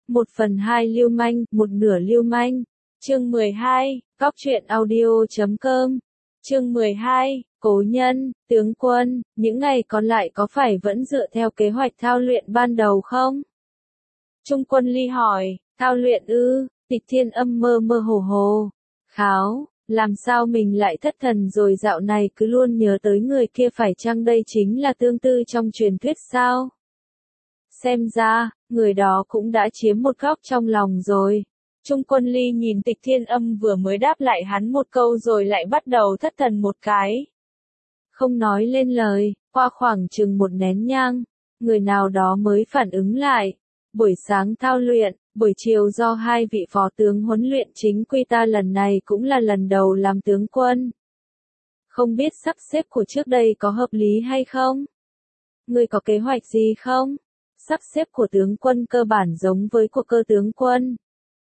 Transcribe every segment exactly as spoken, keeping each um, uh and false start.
Một phần hai lưu manh, một nửa lưu manh. Chương mười hai, góc truyện audio chấm com. Chương mười hai, cố nhân, tướng quân, những ngày còn lại có phải vẫn dựa theo kế hoạch thao luyện ban đầu không? Trung Quân Ly hỏi, thao luyện ư? Tịch Thiên Âm mơ mơ hồ hồ. Kháo, làm sao mình lại thất thần rồi dạo này cứ luôn nhớ tới người kia, phải chăng đây chính là tương tư trong truyền thuyết sao? Xem ra, người đó cũng đã chiếm một góc trong lòng rồi. Trung Quân Ly nhìn Tịch Thiên Âm vừa mới đáp lại hắn một câu rồi lại bắt đầu thất thần một cái. Không nói lên lời, qua khoảng chừng một nén nhang, người nào đó mới phản ứng lại. Buổi sáng thao luyện, buổi chiều do hai vị phó tướng huấn luyện chính quy, ta lần này cũng là lần đầu làm tướng quân. Không biết sắp xếp của trước đây có hợp lý hay không? Ngươi có kế hoạch gì không? Sắp xếp của tướng quân cơ bản giống với của cơ tướng quân.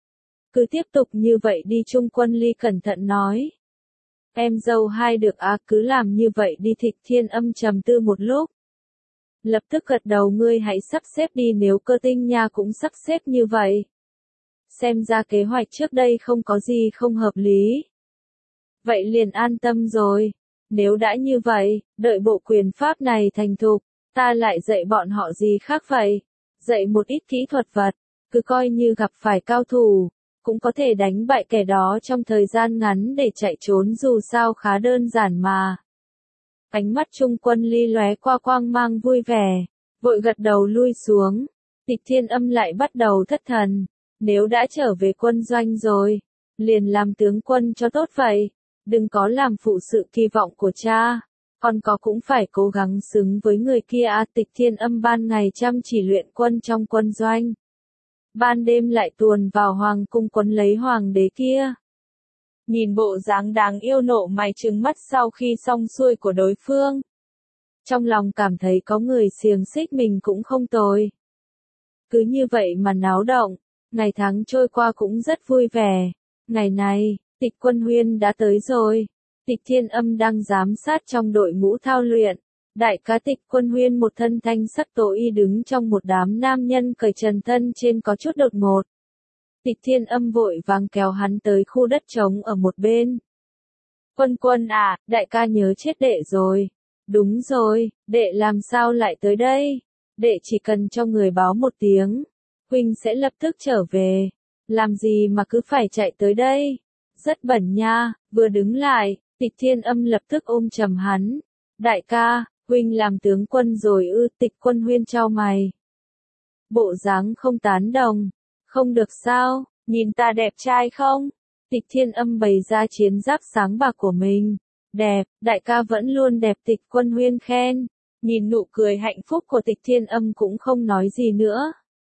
Cứ tiếp tục như vậy đi, Trung Quân Ly cẩn thận nói. Em dâu hai được à, cứ làm như vậy đi. Tịch Thiên Âm trầm tư một lúc. Lập tức gật đầu, ngươi hãy sắp xếp đi, nếu Cơ Tinh Nha cũng sắp xếp như vậy. Xem ra kế hoạch trước đây không có gì không hợp lý. Vậy liền an tâm rồi. Nếu đã như vậy, đợi bộ quyền pháp này thành thục, ta lại dạy bọn họ gì khác vậy? Dạy một ít kỹ thuật vật, cứ coi như gặp phải cao thủ, cũng có thể đánh bại kẻ đó trong thời gian ngắn để chạy trốn, dù sao khá đơn giản mà. Ánh mắt Trung Quân Ly lóe qua quang mang vui vẻ, vội gật đầu lui xuống. Tịch Thiên Âm lại bắt đầu thất thần. Nếu đã trở về quân doanh rồi, liền làm tướng quân cho tốt vậy. Đừng có làm phụ sự kỳ vọng của cha. Còn có cũng phải cố gắng xứng với người kia à. Tịch Thiên Âm ban ngày chăm chỉ luyện quân trong quân doanh, ban đêm lại tuồn vào hoàng cung quấn lấy hoàng đế kia. Nhìn bộ dáng đáng yêu nộ mày trừng mắt sau khi xong xuôi của đối phương, trong lòng cảm thấy có người xiềng xích mình cũng không tồi. Cứ như vậy mà náo động, ngày tháng trôi qua cũng rất vui vẻ. Ngày này, Tịch Quân Huyên đã tới rồi. Tịch Thiên Âm đang giám sát trong đội ngũ thao luyện. Đại ca Tịch Quân Huyên một thân thanh sắc tố y đứng trong một đám nam nhân cởi trần thân trên có chút đột ngột. Tịch Thiên Âm vội vàng kéo hắn tới khu đất trống ở một bên. Quân quân à, đại ca nhớ chết đệ rồi. Đúng rồi, đệ làm sao lại tới đây? Đệ chỉ cần cho người báo một tiếng, huynh sẽ lập tức trở về. Làm gì mà cứ phải chạy tới đây? Rất bẩn nha. Vừa đứng lại, Tịch Thiên Âm lập tức ôm chầm hắn. Đại ca, huynh làm tướng quân rồi ư? Tịch Quân Huyên chau mày. Bộ dáng không tán đồng. Không được sao, nhìn ta đẹp trai không? Tịch Thiên Âm bày ra chiến giáp sáng bạc của mình. Đẹp, đại ca vẫn luôn đẹp. Tịch Quân Huyên khen. Nhìn nụ cười hạnh phúc của Tịch Thiên Âm cũng không nói gì nữa.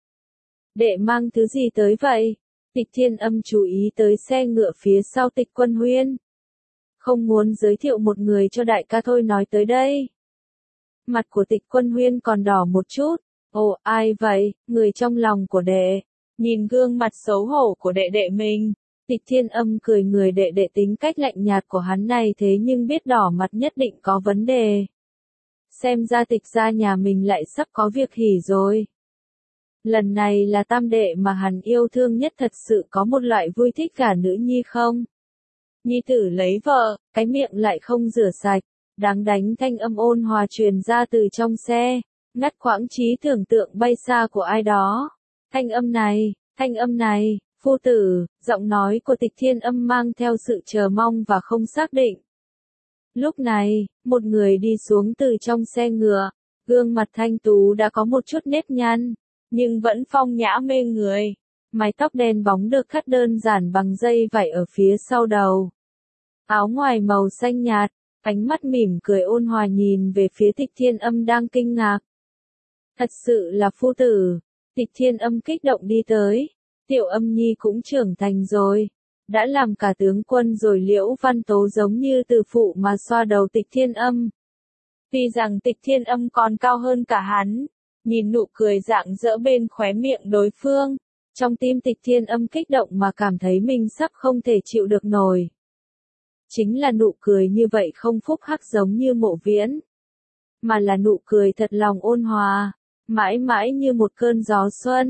Đệ mang thứ gì tới vậy? Tịch Thiên Âm chú ý tới xe ngựa phía sau Tịch Quân Huyên. Không muốn giới thiệu một người cho đại ca thôi, nói tới đây. Mặt của Tịch Quân Huyên còn đỏ một chút. Ồ, ai vậy? Người trong lòng của đệ. Nhìn gương mặt xấu hổ của đệ đệ mình, Tịch Thiên Âm cười, người đệ đệ tính cách lạnh nhạt của hắn này thế nhưng biết đỏ mặt nhất định có vấn đề. Xem ra Tịch gia nhà mình lại sắp có việc hỉ rồi. Lần này là tam đệ mà hắn yêu thương nhất, thật sự có một loại vui thích cả nữ nhi không? Nhi tử lấy vợ, cái miệng lại không rửa sạch, đáng đánh. Thanh âm ôn hòa truyền ra từ trong xe, ngắt quãng trí tưởng tượng bay xa của ai đó. Thanh âm này, thanh âm này, phu tử, giọng nói của Tịch Thiên Âm mang theo sự chờ mong và không xác định. Lúc này, một người đi xuống từ trong xe ngựa, gương mặt thanh tú đã có một chút nếp nhăn, nhưng vẫn phong nhã mê người. Mái tóc đen bóng được cắt đơn giản bằng dây vải ở phía sau đầu. Áo ngoài màu xanh nhạt, ánh mắt mỉm cười ôn hòa nhìn về phía Tịch Thiên Âm đang kinh ngạc. Thật sự là phu tử. Tịch Thiên Âm kích động đi tới. Tiểu Âm nhi cũng trưởng thành rồi, đã làm cả tướng quân rồi. Liễu Văn Tố giống như từ phụ mà xoa đầu Tịch Thiên Âm. Tuy rằng Tịch Thiên Âm còn cao hơn cả hắn, nhìn nụ cười rạng rỡ bên khóe miệng đối phương, trong tim Tịch Thiên Âm kích động mà cảm thấy mình sắp không thể chịu được nổi. Chính là nụ cười như vậy không phúc hắc giống như Mộ Viễn, mà là nụ cười thật lòng ôn hòa, mãi mãi như một cơn gió xuân,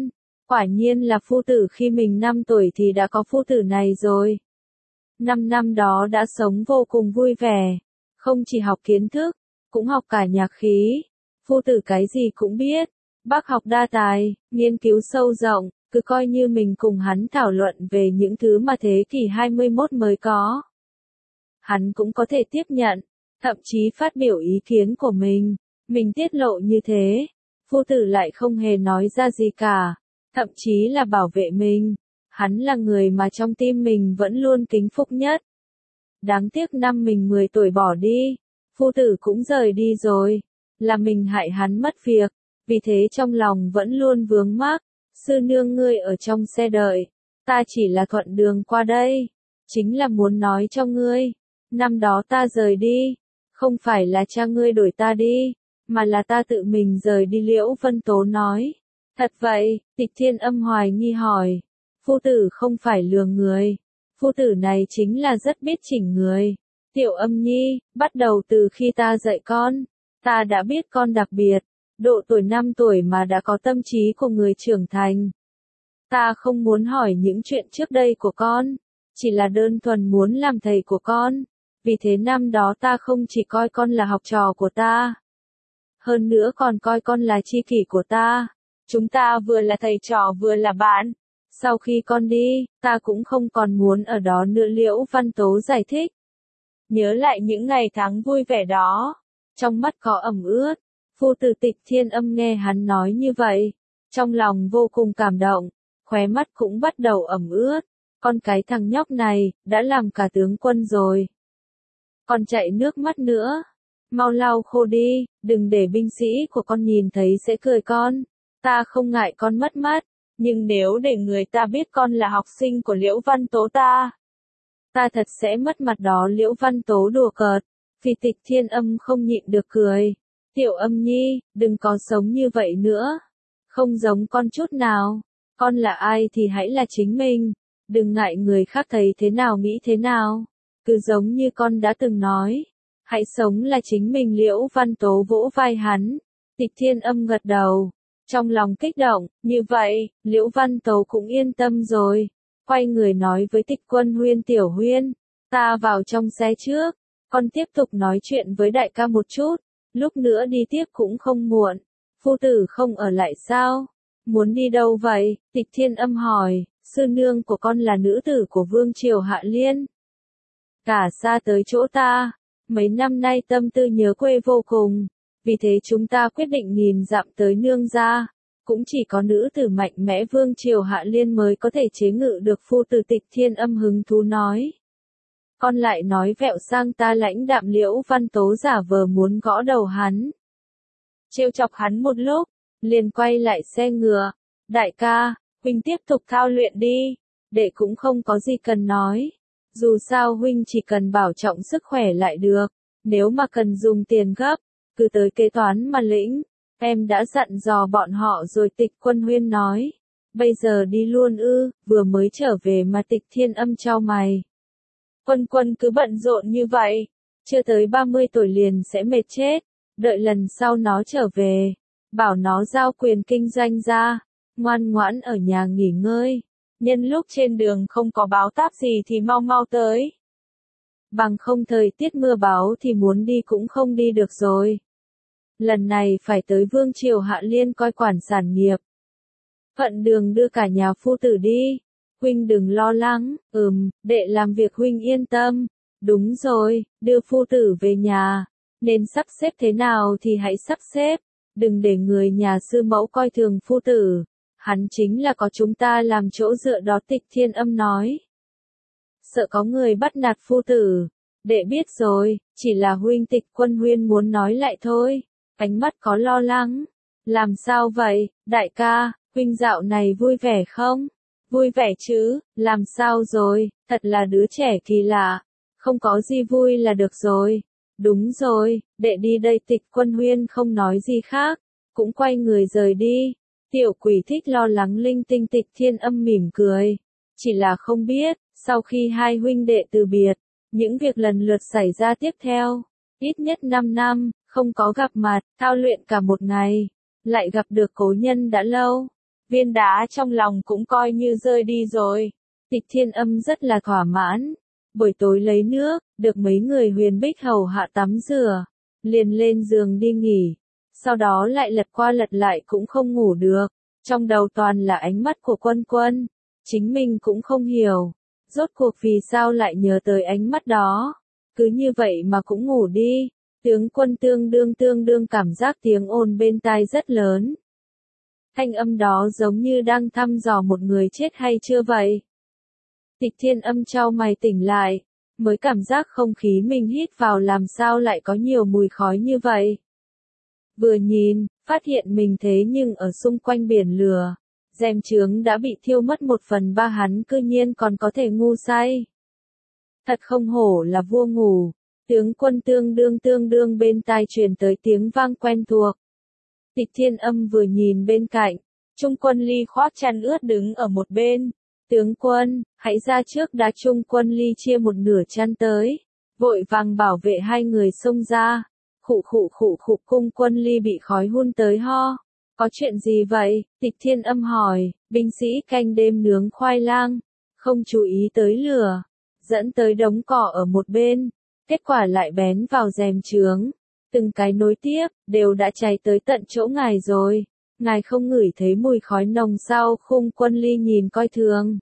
Quả nhiên là phu tử, khi mình năm tuổi thì đã có phu tử này rồi. Năm năm đó đã sống vô cùng vui vẻ, không chỉ học kiến thức, cũng học cả nhạc khí. Phu tử cái gì cũng biết, bác học đa tài, nghiên cứu sâu rộng, cứ coi như mình cùng hắn thảo luận về những thứ mà thế kỷ hai mươi mốt mới có. Hắn cũng có thể tiếp nhận, thậm chí phát biểu ý kiến của mình. Mình tiết lộ như thế, phu tử lại không hề nói ra gì cả, thậm chí là bảo vệ mình. Hắn là người mà trong tim mình vẫn luôn kính phục nhất. Đáng tiếc năm mình mười tuổi bỏ đi, phu tử cũng rời đi rồi, là mình hại hắn mất việc, vì thế trong lòng vẫn luôn vướng mắc. Sư nương ngươi ở trong xe đợi, ta chỉ là thuận đường qua đây, chính là muốn nói cho ngươi, năm đó ta rời đi, không phải là cha ngươi đuổi ta đi, mà là ta tự mình rời đi. Liễu Vân Tố nói. Thật vậy? Tịch Thiên Âm hoài nghi hỏi. Phu tử không phải lừa người, phu tử này chính là rất biết chỉnh người. Tiểu Âm nhi, bắt đầu từ khi ta dạy con, ta đã biết con đặc biệt, độ tuổi năm tuổi mà đã có tâm trí của người trưởng thành. Ta không muốn hỏi những chuyện trước đây của con, chỉ là đơn thuần muốn làm thầy của con, vì thế năm đó ta không chỉ coi con là học trò của ta, hơn nữa còn coi con là tri kỷ của ta. Chúng ta vừa là thầy trò vừa là bạn. Sau khi con đi, ta cũng không còn muốn ở đó nữa. Liễu Văn Tố giải thích. Nhớ lại những ngày tháng vui vẻ đó, trong mắt có ẩm ướt. Phu tử Tịch Thiên Âm nghe hắn nói như vậy, trong lòng vô cùng cảm động, khóe mắt cũng bắt đầu ẩm ướt. Con cái thằng nhóc này, đã làm cả tướng quân rồi. Còn chạy nước mắt nữa. Mau lau khô đi, đừng để binh sĩ của con nhìn thấy sẽ cười con. Ta không ngại con mất mắt, nhưng nếu để người ta biết con là học sinh của Liễu Văn Tố ta, ta thật sẽ mất mặt đó. Liễu Văn Tố đùa cợt, vì Tịch Thiên Âm không nhịn được cười. Tiểu Âm nhi, đừng có sống như vậy nữa. Không giống con chút nào. Con là ai thì hãy là chính mình. Đừng ngại người khác thấy thế nào nghĩ thế nào. Cứ giống như con đã từng nói. Hãy sống là chính mình. Liễu Văn Tố vỗ vai hắn. Tịch Thiên Âm gật đầu. Trong lòng kích động, như vậy, Liễu Văn Tố cũng yên tâm rồi. Quay người nói với Tịch Quân Huyên. Tiểu Huyên, ta vào trong xe trước. Con tiếp tục nói chuyện với đại ca một chút. Lúc nữa đi tiếp cũng không muộn. Phu tử không ở lại sao? Muốn đi đâu vậy? Tịch Thiên Âm hỏi. Sư nương của con là nữ tử của Vương Triều Hạ Liên. Cả xa tới chỗ ta. Mấy năm nay tâm tư nhớ quê vô cùng. Vì thế chúng ta quyết định nghìn dặm tới nương gia. Cũng chỉ có nữ tử mạnh mẽ Vương Triều Hạ Liên mới có thể chế ngự được. Phu tử Tịch Thiên Âm hứng thú nói. Con lại nói vẹo sang ta lãnh đạm. Liễu Văn Tố giả vờ muốn gõ đầu hắn. Trêu chọc hắn một lúc, liền quay lại xe ngựa. Đại ca, huynh tiếp tục thao luyện đi. Đệ cũng không có gì cần nói. Dù sao huynh chỉ cần bảo trọng sức khỏe lại được. Nếu mà cần dùng tiền gấp, cứ tới kế toán mà lĩnh. Em đã dặn dò bọn họ rồi. Tịch Quân Huyên nói. Bây giờ đi luôn ư? Vừa mới trở về mà. Tịch Thiên Âm chau mày. Quân Quân cứ bận rộn như vậy, chưa tới ba mươi tuổi liền sẽ mệt chết. Đợi lần sau nó trở về, bảo nó giao quyền kinh doanh ra, ngoan ngoãn ở nhà nghỉ ngơi. Nhân lúc trên đường không có báo táp gì thì mau mau tới. Bằng không thời tiết mưa bão thì muốn đi cũng không đi được rồi. Lần này phải tới Vương Triều Hạ Liên coi quản sản nghiệp. Phận đường đưa cả nhà phu tử đi. Huynh đừng lo lắng. Ừm, đệ làm việc huynh yên tâm. Đúng rồi, đưa phu tử về nhà. Nên sắp xếp thế nào thì hãy sắp xếp. Đừng để người nhà sư mẫu coi thường phu tử. Hắn chính là có chúng ta làm chỗ dựa đó. Tịch Thiên Âm nói. Sợ có người bắt nạt phu tử. Đệ biết rồi, chỉ là huynh. Tịch Quân Huyên muốn nói lại thôi. Ánh mắt có lo lắng. Làm sao vậy, đại ca, huynh dạo này vui vẻ không? Vui vẻ chứ, làm sao rồi, thật là đứa trẻ kỳ lạ. Không có gì vui là được rồi. Đúng rồi, đệ đi đây. Tịch Quân Huyên không nói gì khác, cũng quay người rời đi. Tiểu quỷ thích lo lắng linh tinh. Tịch Thiên Âm mỉm cười. Chỉ là không biết, sau khi hai huynh đệ từ biệt, những việc lần lượt xảy ra tiếp theo. Ít nhất năm năm, không có gặp mặt, thao luyện cả một ngày. Lại gặp được cố nhân đã lâu. viên đá trong lòng cũng coi như rơi đi rồi. Tịch Thiên Âm rất là thỏa mãn. Buổi tối lấy nước, được mấy người Huyền Bích hầu hạ tắm rửa, liền lên giường đi nghỉ. Sau đó lại lật qua lật lại cũng không ngủ được. Trong đầu toàn là ánh mắt của Quân Quân. Chính mình cũng không hiểu. Rốt cuộc vì sao lại nhớ tới ánh mắt đó. Cứ như vậy mà cũng ngủ đi. Tướng Quân tương đương tương đương cảm giác tiếng ồn bên tai rất lớn. Thanh âm đó giống như đang thăm dò một người chết hay chưa vậy. Tịch Thiên Âm chau mày tỉnh lại, mới cảm giác không khí mình hít vào làm sao lại có nhiều mùi khói như vậy. Vừa nhìn, phát hiện mình thế nhưng ở xung quanh biển lửa, rèm chướng đã bị thiêu mất một phần ba, hắn cư nhiên còn có thể ngu say. Thật không hổ là vua ngủ. Tướng Quân tương đương tương đương bên tai truyền tới tiếng vang quen thuộc. Tịch Thiên Âm vừa nhìn bên cạnh, Trung Quân Ly khoác chăn ướt đứng ở một bên. Tướng Quân, hãy ra trước, đã. Trung Quân Ly chia một nửa chăn tới, vội vàng bảo vệ hai người xông ra. Khụ khụ khụ khụ, Cung Quân Ly bị khói hun tới ho. Có chuyện gì vậy? Tịch Thiên Âm hỏi. Binh sĩ canh đêm nướng khoai lang, không chú ý tới lửa, dẫn tới đống cỏ ở một bên. Kết quả lại bén vào rèm chướng. Từng cái nối tiếp, đều đã cháy tới tận chỗ ngài rồi. Ngài không ngửi thấy mùi khói nồng sao? Khung Quân Ly nhìn coi thường.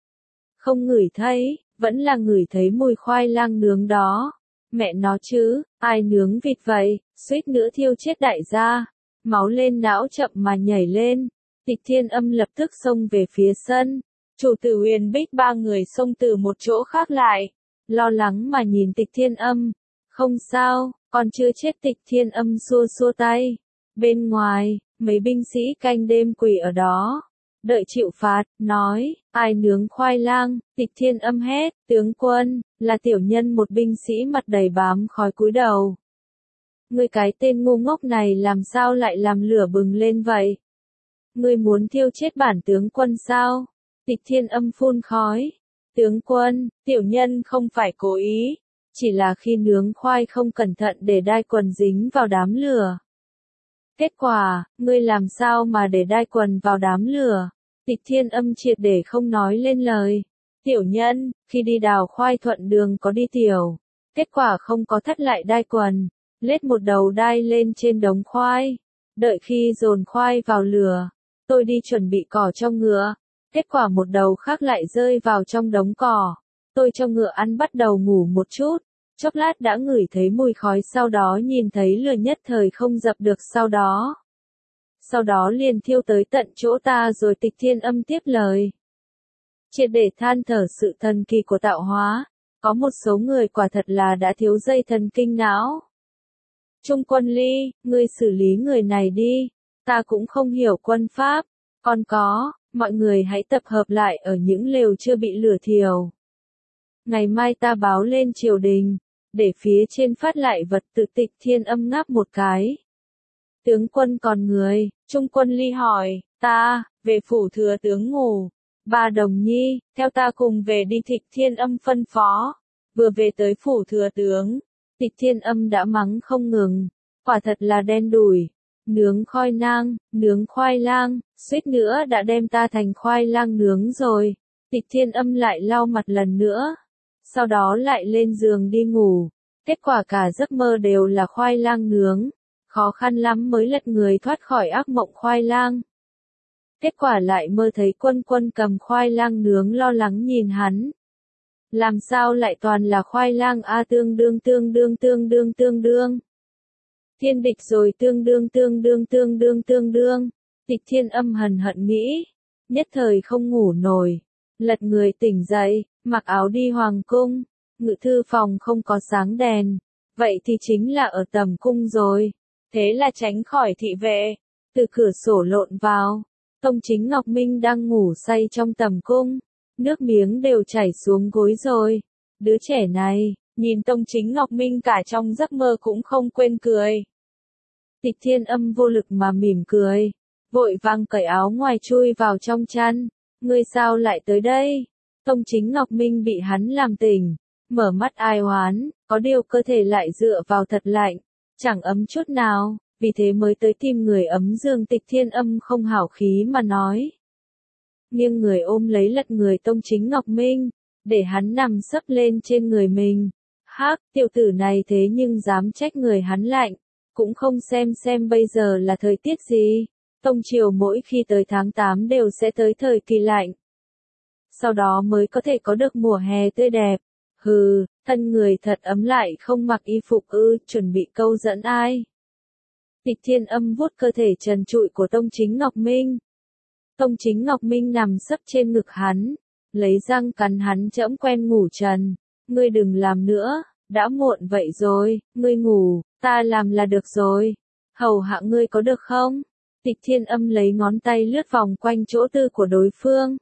Không ngửi thấy, vẫn là ngửi thấy mùi khoai lang nướng đó. Mẹ nó chứ, ai nướng vịt vậy, suýt nữa thiêu chết đại gia. Máu lên não chậm mà nhảy lên. Tịch Thiên Âm lập tức xông về phía sân. Chủ tử Huyền Bích ba người xông từ một chỗ khác lại. Lo lắng mà nhìn Tịch Thiên Âm. Không sao, còn chưa chết. Tịch Thiên Âm xua xua tay. Bên ngoài, mấy binh sĩ canh đêm quỳ ở đó, đợi chịu phạt, nói, ai nướng khoai lang? Tịch Thiên Âm hét, tướng quân, là tiểu nhân. Một binh sĩ mặt đầy bám khói cúi đầu. Ngươi cái tên ngu ngốc này làm sao lại làm lửa bừng lên vậy? Ngươi muốn thiêu chết bản tướng quân sao? Tịch Thiên Âm phun khói. Tướng quân, tiểu nhân không phải cố ý, chỉ là khi nướng khoai không cẩn thận để đai quần dính vào đám lửa. Kết quả, ngươi làm sao mà để đai quần vào đám lửa? Tịch Thiên Âm triệt để không nói lên lời. Tiểu nhân, khi đi đào khoai thuận đường có đi tiểu. Kết quả không có thắt lại đai quần. Lết một đầu đai lên trên đống khoai. Đợi khi dồn khoai vào lửa, tôi đi chuẩn bị cỏ cho ngựa. Kết quả một đầu khác lại rơi vào trong đống cỏ. Tôi cho ngựa ăn bắt đầu ngủ một chút. Chốc lát đã ngửi thấy mùi khói, sau đó nhìn thấy lửa nhất thời không dập được sau đó. Sau đó liền thiêu tới tận chỗ ta rồi. Tịch Thiên Âm tiếp lời. Triệt để than thở sự thần kỳ của tạo hóa. Có một số người quả thật là đã thiếu dây thần kinh não. Trung Quân Ly, ngươi xử lý người này đi. Ta cũng không hiểu quân pháp. Còn có, mọi người hãy tập hợp lại ở những lều chưa bị lửa thiêu. Ngày mai ta báo lên triều đình, để phía trên phát lại vật tự. Tịch Thiên Âm ngáp một cái. Tướng quân còn người? Trung Quân Ly hỏi. Ta, về phủ thừa tướng ngủ. Ba Đồng Nhi, theo ta cùng về đi. Tịch Thiên Âm phân phó. Vừa về tới phủ thừa tướng, Tịch Thiên Âm đã mắng không ngừng. Quả thật là đen đủi. Nướng khoai lang, nướng khoai lang, suýt nữa đã đem ta thành khoai lang nướng rồi. Tịch Thiên Âm lại lau mặt lần nữa. Sau đó lại lên giường đi ngủ. Kết quả cả giấc mơ đều là khoai lang nướng. Khó khăn lắm mới lật người thoát khỏi ác mộng khoai lang. Kết quả lại mơ thấy Quân Quân cầm khoai lang nướng lo lắng nhìn hắn. Làm sao lại toàn là khoai lang a? Tương đương tương đương tương đương tương đương. Thiên địch rồi. Tương đương tương đương tương đương tương đương. Tịch Thiên Âm hần hận nghĩ. Nhất thời không ngủ nổi. Lật người tỉnh dậy, mặc áo đi hoàng cung. Ngự thư phòng không có sáng đèn. Vậy thì chính là ở tầm cung rồi. Thế là tránh khỏi thị vệ. Từ cửa sổ lộn vào. Tông Chính Ngọc Minh đang ngủ say trong tầm cung. Nước miếng đều chảy xuống gối rồi. Đứa trẻ này, nhìn Tông Chính Ngọc Minh cả trong giấc mơ cũng không quên cười. Tịch Thiên Âm vô lực mà mỉm cười. Vội vàng cởi áo ngoài chui vào trong chăn. Ngươi sao lại tới đây? Tông Chính Ngọc Minh bị hắn làm tỉnh. Mở mắt ai oán, có điều cơ thể lại dựa vào thật lạnh. Chẳng ấm chút nào. vì thế mới tới tìm người ấm giường. Tịch Thiên Âm không hảo khí mà nói. Nghiêng người ôm lấy lật người Tông Chính Ngọc Minh, để hắn nằm sấp lên trên người mình. Hắc, tiểu tử này thế nhưng dám trách người hắn lạnh, cũng không xem xem bây giờ là thời tiết gì. Tông triều mỗi khi tới tháng tám đều sẽ tới thời kỳ lạnh. Sau đó mới có thể có được mùa hè tươi đẹp. Hừ, thân người thật ấm lại không mặc y phục ư, chuẩn bị câu dẫn ai. Tịch Thiên Âm vuốt cơ thể trần trụi của Tông Chính Ngọc Minh. Tông Chính Ngọc Minh nằm sấp trên ngực hắn, lấy răng cắn hắn chẫm quen ngủ trần. Ngươi đừng làm nữa, đã muộn vậy rồi, ngươi ngủ, ta làm là được rồi. Hầu hạ ngươi có được không? Tịch Thiên Âm lấy ngón tay lướt vòng quanh chỗ tư của đối phương.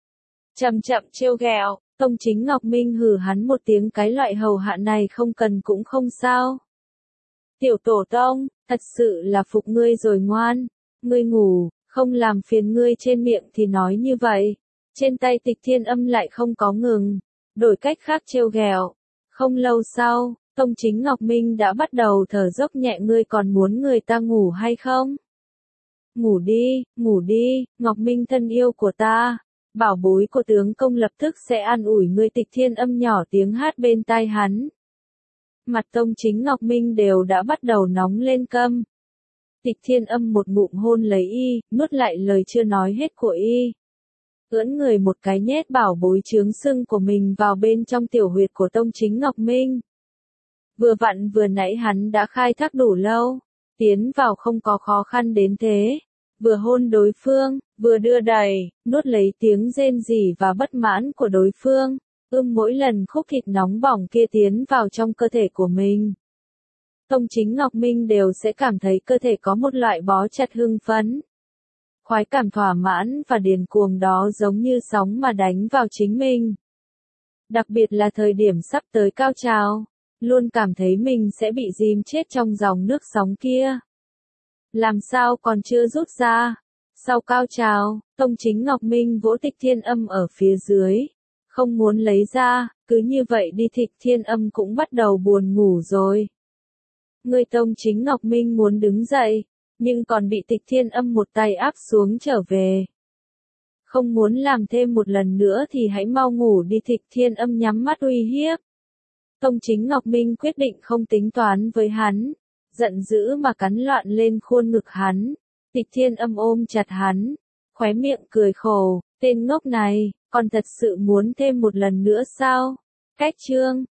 Chậm chậm trêu ghẹo, Tông Chính Ngọc Minh hừ hắn một tiếng, cái loại hầu hạ này không cần cũng không sao. Tiểu tổ tông, thật sự là phục ngươi rồi ngoan, ngươi ngủ, không làm phiền ngươi trên miệng thì nói như vậy. Trên tay Tịch Thiên Âm lại không có ngừng, đổi cách khác trêu ghẹo. Không lâu sau, Tông Chính Ngọc Minh đã bắt đầu thở dốc nhẹ, ngươi còn muốn người ta ngủ hay không? Ngủ đi, ngủ đi, Ngọc Minh thân yêu của ta. Bảo bối của tướng công lập tức sẽ an ủi ngươi. Tịch Thiên Âm nhỏ tiếng hát bên tai hắn. Mặt Tông Chính Ngọc Minh đều đã bắt đầu nóng lên căm. Tịch Thiên Âm một ngụm hôn lấy y, nuốt lại lời chưa nói hết của y. Ưỡn người một cái nhét bảo bối chướng sưng của mình vào bên trong tiểu huyệt của Tông Chính Ngọc Minh. Vừa vặn vừa nãy hắn đã khai thác đủ lâu, tiến vào không có khó khăn đến thế. Vừa hôn đối phương, vừa đưa đẩy, nuốt lấy tiếng rên rỉ và bất mãn của đối phương, ưm mỗi lần khúc thịt nóng bỏng kia tiến vào trong cơ thể của mình. Tông Chính Ngọc Minh đều sẽ cảm thấy cơ thể có một loại bó chặt hưng phấn. Khoái cảm thỏa mãn và điên cuồng đó giống như sóng mà đánh vào chính mình. Đặc biệt là thời điểm sắp tới cao trào, luôn cảm thấy mình sẽ bị dìm chết trong dòng nước sóng kia. Làm sao còn chưa rút ra? Sau cao trào, Tông Chính Ngọc Minh vỗ Tịch Thiên Âm ở phía dưới. Không muốn lấy ra, cứ như vậy đi. Tịch Thiên Âm cũng bắt đầu buồn ngủ rồi. Người Tông Chính Ngọc Minh muốn đứng dậy, nhưng còn bị Tịch Thiên Âm một tay áp xuống trở về. Không muốn làm thêm một lần nữa thì hãy mau ngủ đi. Tịch Thiên Âm nhắm mắt uy hiếp. Tông Chính Ngọc Minh quyết định không tính toán với hắn, giận dữ mà cắn loạn lên khuôn ngực hắn. Tịch Thiên Âm ôm chặt hắn, khóe miệng cười khổ, tên ngốc này, còn thật sự muốn thêm một lần nữa sao? Cách chương